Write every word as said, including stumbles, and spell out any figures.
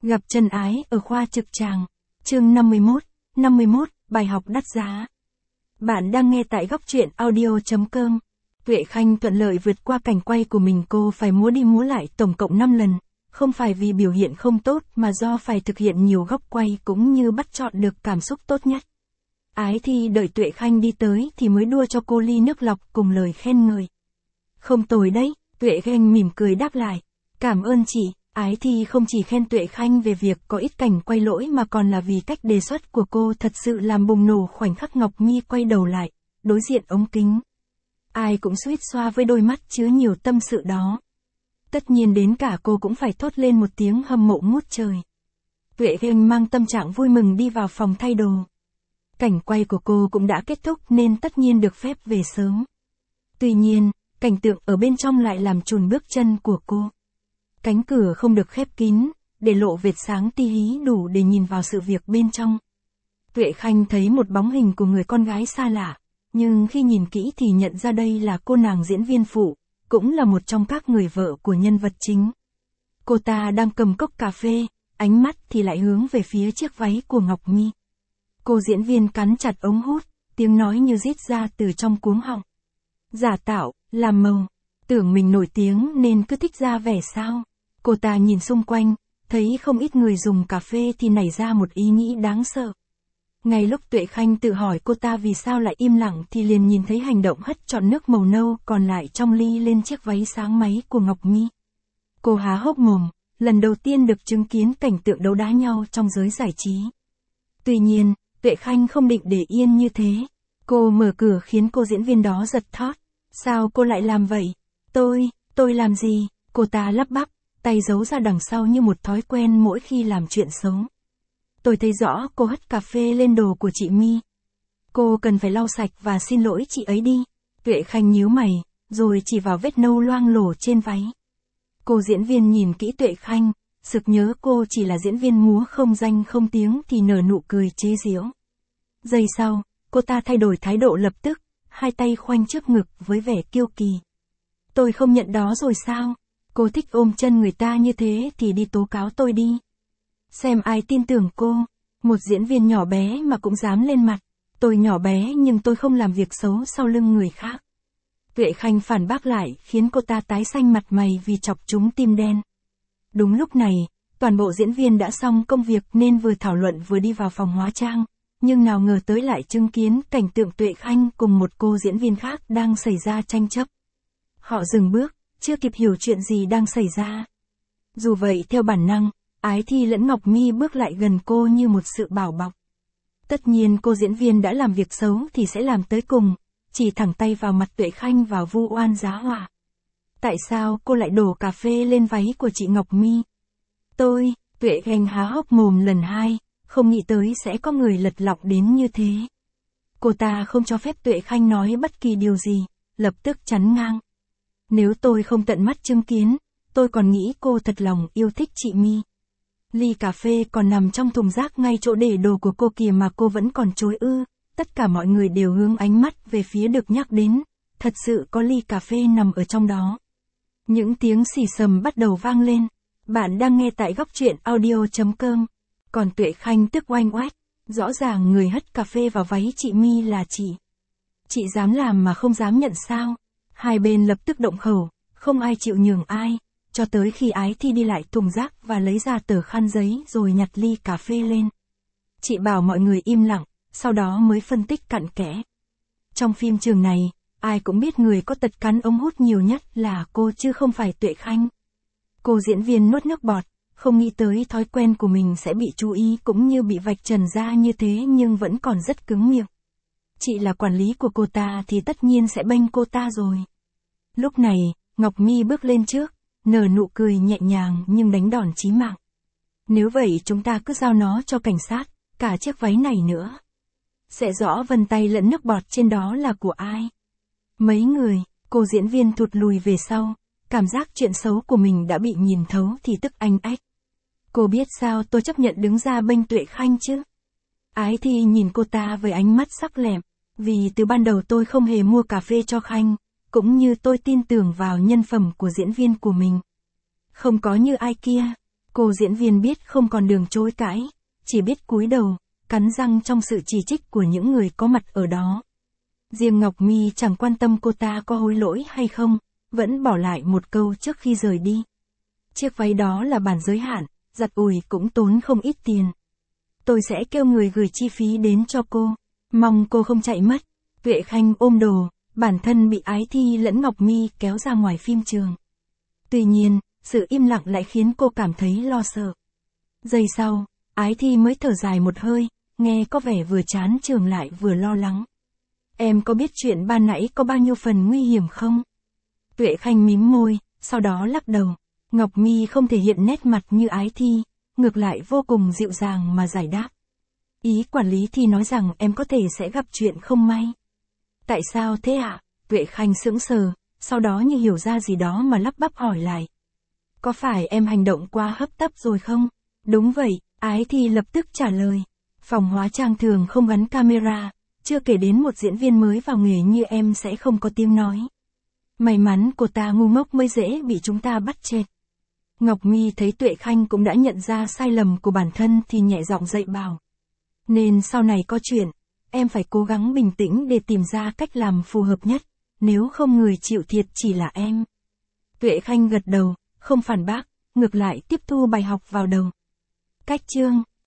Gặp Trần Ái ở khoa trực tràng. Chương năm mươi mốt, năm mươi mốt, bài học đắt giá. Bạn đang nghe tại góc truyện audio chấm com. Tuệ Khanh thuận lợi vượt qua cảnh quay của mình, cô phải múa đi múa lại tổng cộng năm lần, không phải vì biểu hiện không tốt mà do phải thực hiện nhiều góc quay cũng như bắt chọn được cảm xúc tốt nhất. Ái Thi đợi Tuệ Khanh đi tới thì mới đua cho cô ly nước lọc cùng lời khen ngợi. Không tồi đấy, Tuệ Khanh mỉm cười đáp lại. Cảm ơn chị. Ái Thi không chỉ khen Tuệ Khanh về việc có ít cảnh quay lỗi mà còn là vì cách đề xuất của cô thật sự làm bùng nổ khoảnh khắc Ngọc Mi quay đầu lại, đối diện ống kính. Ai cũng suýt xoa với đôi mắt chứa nhiều tâm sự đó. Tất nhiên đến cả cô cũng phải thốt lên một tiếng hâm mộ ngút trời. Tuệ Khanh mang tâm trạng vui mừng đi vào phòng thay đồ. Cảnh quay của cô cũng đã kết thúc nên tất nhiên được phép về sớm. Tuy nhiên, cảnh tượng ở bên trong lại làm chùn bước chân của cô. Cánh cửa không được khép kín, để lộ vệt sáng ti hí đủ để nhìn vào sự việc bên trong. Tuệ Khanh thấy một bóng hình của người con gái xa lạ, nhưng khi nhìn kỹ thì nhận ra đây là cô nàng diễn viên phụ, cũng là một trong các người vợ của nhân vật chính. Cô ta đang cầm cốc cà phê, ánh mắt thì lại hướng về phía chiếc váy của Ngọc Mi. Cô diễn viên cắn chặt ống hút, tiếng nói như rít ra từ trong cuống họng. Giả tạo, làm màu, tưởng mình nổi tiếng nên cứ thích ra vẻ sao? Cô ta nhìn xung quanh, thấy không ít người dùng cà phê thì nảy ra một ý nghĩ đáng sợ. Ngay lúc Tuệ Khanh tự hỏi cô ta vì sao lại im lặng thì liền nhìn thấy hành động hất trọn nước màu nâu còn lại trong ly lên chiếc váy sáng máy của Ngọc Mi. Cô há hốc mồm, lần đầu tiên được chứng kiến cảnh tượng đấu đá nhau trong giới giải trí. Tuy nhiên, Tuệ Khanh không định để yên như thế. Cô mở cửa khiến cô diễn viên đó giật thót. Sao cô lại làm vậy? Tôi, tôi làm gì? Cô ta lắp bắp, tay giấu ra đằng sau như một thói quen mỗi khi làm chuyện xấu. Tôi thấy rõ cô hất cà phê lên đồ của chị Mi. Cô cần phải lau sạch và xin lỗi chị ấy đi. Tuệ Khanh nhíu mày, rồi chỉ vào vết nâu loang lổ trên váy. Cô diễn viên nhìn kỹ Tuệ Khanh, sực nhớ cô chỉ là diễn viên múa không danh không tiếng thì nở nụ cười chế giễu. Giây sau, cô ta thay đổi thái độ lập tức, hai tay khoanh trước ngực với vẻ kiêu kỳ. Tôi không nhận đó rồi sao? Cô thích ôm chân người ta như thế thì đi tố cáo tôi đi. Xem ai tin tưởng cô. Một diễn viên nhỏ bé mà cũng dám lên mặt. Tôi nhỏ bé nhưng tôi không làm việc xấu sau lưng người khác. Tuệ Khanh phản bác lại khiến cô ta tái xanh mặt mày vì chọc trúng tim đen. Đúng lúc này, toàn bộ diễn viên đã xong công việc nên vừa thảo luận vừa đi vào phòng hóa trang. Nhưng nào ngờ tới lại chứng kiến cảnh tượng Tuệ Khanh cùng một cô diễn viên khác đang xảy ra tranh chấp. Họ dừng bước, chưa kịp hiểu chuyện gì đang xảy ra. Dù vậy theo bản năng, Ái Thi lẫn Ngọc Mi bước lại gần cô như một sự bảo bọc. Tất nhiên cô diễn viên đã làm việc xấu thì sẽ làm tới cùng, chỉ thẳng tay vào mặt Tuệ Khanh và vu oan giá họa. Tại sao cô lại đổ cà phê lên váy của chị Ngọc Mi? Tôi, Tuệ Khanh há hốc mồm lần hai, không nghĩ tới sẽ có người lật lọng đến như thế. Cô ta không cho phép Tuệ Khanh nói bất kỳ điều gì, lập tức chắn ngang. Nếu tôi không tận mắt chứng kiến, tôi còn nghĩ cô thật lòng yêu thích chị Mi. Ly cà phê còn nằm trong thùng rác ngay chỗ để đồ của cô kìa mà cô vẫn còn chối ư. Tất cả mọi người đều hướng ánh mắt về phía được nhắc đến. Thật sự có ly cà phê nằm ở trong đó. Những tiếng xì xầm bắt đầu vang lên. Bạn đang nghe tại góc truyện audio chấm com. Còn Tuệ Khanh tức oanh oách. Rõ ràng người hất cà phê vào váy chị Mi là chị. Chị dám làm mà không dám nhận sao? Hai bên lập tức động khẩu, không ai chịu nhường ai, cho tới khi Ái Thi đi lại thùng rác và lấy ra tờ khăn giấy rồi nhặt ly cà phê lên. Chị bảo mọi người im lặng, sau đó mới phân tích cặn kẽ. Trong phim trường này, ai cũng biết người có tật cắn ống hút nhiều nhất là cô chứ không phải Tuệ Khanh. Cô diễn viên nuốt nước bọt, không nghĩ tới thói quen của mình sẽ bị chú ý cũng như bị vạch trần ra như thế nhưng vẫn còn rất cứng miệng. Chị là quản lý của cô ta thì tất nhiên sẽ bênh cô ta rồi. Lúc này, Ngọc Mi bước lên trước, nở nụ cười nhẹ nhàng nhưng đánh đòn chí mạng. Nếu vậy chúng ta cứ giao nó cho cảnh sát, cả chiếc váy này nữa. Sẽ rõ vân tay lẫn nước bọt trên đó là của ai. Mấy người, cô diễn viên thụt lùi về sau, cảm giác chuyện xấu của mình đã bị nhìn thấu thì tức anh ách. Cô biết sao tôi chấp nhận đứng ra bênh Tuệ Khanh chứ? Ái Thi nhìn cô ta với ánh mắt sắc lẹm, vì từ ban đầu tôi không hề mua cà phê cho Khanh, cũng như tôi tin tưởng vào nhân phẩm của diễn viên của mình. Không có như ai kia. Cô diễn viên biết không còn đường chối cãi, chỉ biết cúi đầu, cắn răng trong sự chỉ trích của những người có mặt ở đó. Riêng Ngọc Mi chẳng quan tâm cô ta có hối lỗi hay không, vẫn bỏ lại một câu trước khi rời đi. Chiếc váy đó là bản giới hạn, giặt ủi cũng tốn không ít tiền. Tôi sẽ kêu người gửi chi phí đến cho cô, mong cô không chạy mất. Tuệ Khanh ôm đồ, bản thân bị Ái Thi lẫn Ngọc Mi kéo ra ngoài phim trường. Tuy nhiên, sự im lặng lại khiến cô cảm thấy lo sợ. Giây sau, Ái Thi mới thở dài một hơi, nghe có vẻ vừa chán trường lại vừa lo lắng. Em có biết chuyện ban nãy có bao nhiêu phần nguy hiểm không? Tuệ Khanh mím môi, sau đó lắc đầu. Ngọc Mi không thể hiện nét mặt như Ái Thi, ngược lại vô cùng dịu dàng mà giải đáp. Ý quản lý thì nói rằng em có thể sẽ gặp chuyện không may. Tại sao thế ạ? À? Tuệ Khanh sững sờ, sau đó như hiểu ra gì đó mà lắp bắp hỏi lại. Có phải em hành động quá hấp tấp rồi không? Đúng vậy, Ái Thi lập tức trả lời. Phòng hóa trang thường không gắn camera, chưa kể đến một diễn viên mới vào nghề như em sẽ không có tiếng nói. May mắn cô ta ngu ngốc mới dễ bị chúng ta bắt chẹt. Ngọc Mi thấy Tuệ Khanh cũng đã nhận ra sai lầm của bản thân thì nhẹ giọng dạy bảo. Nên sau này có chuyện, em phải cố gắng bình tĩnh để tìm ra cách làm phù hợp nhất, nếu không người chịu thiệt chỉ là em. Tuệ Khanh gật đầu, không phản bác, ngược lại tiếp thu bài học vào đầu. Cách chương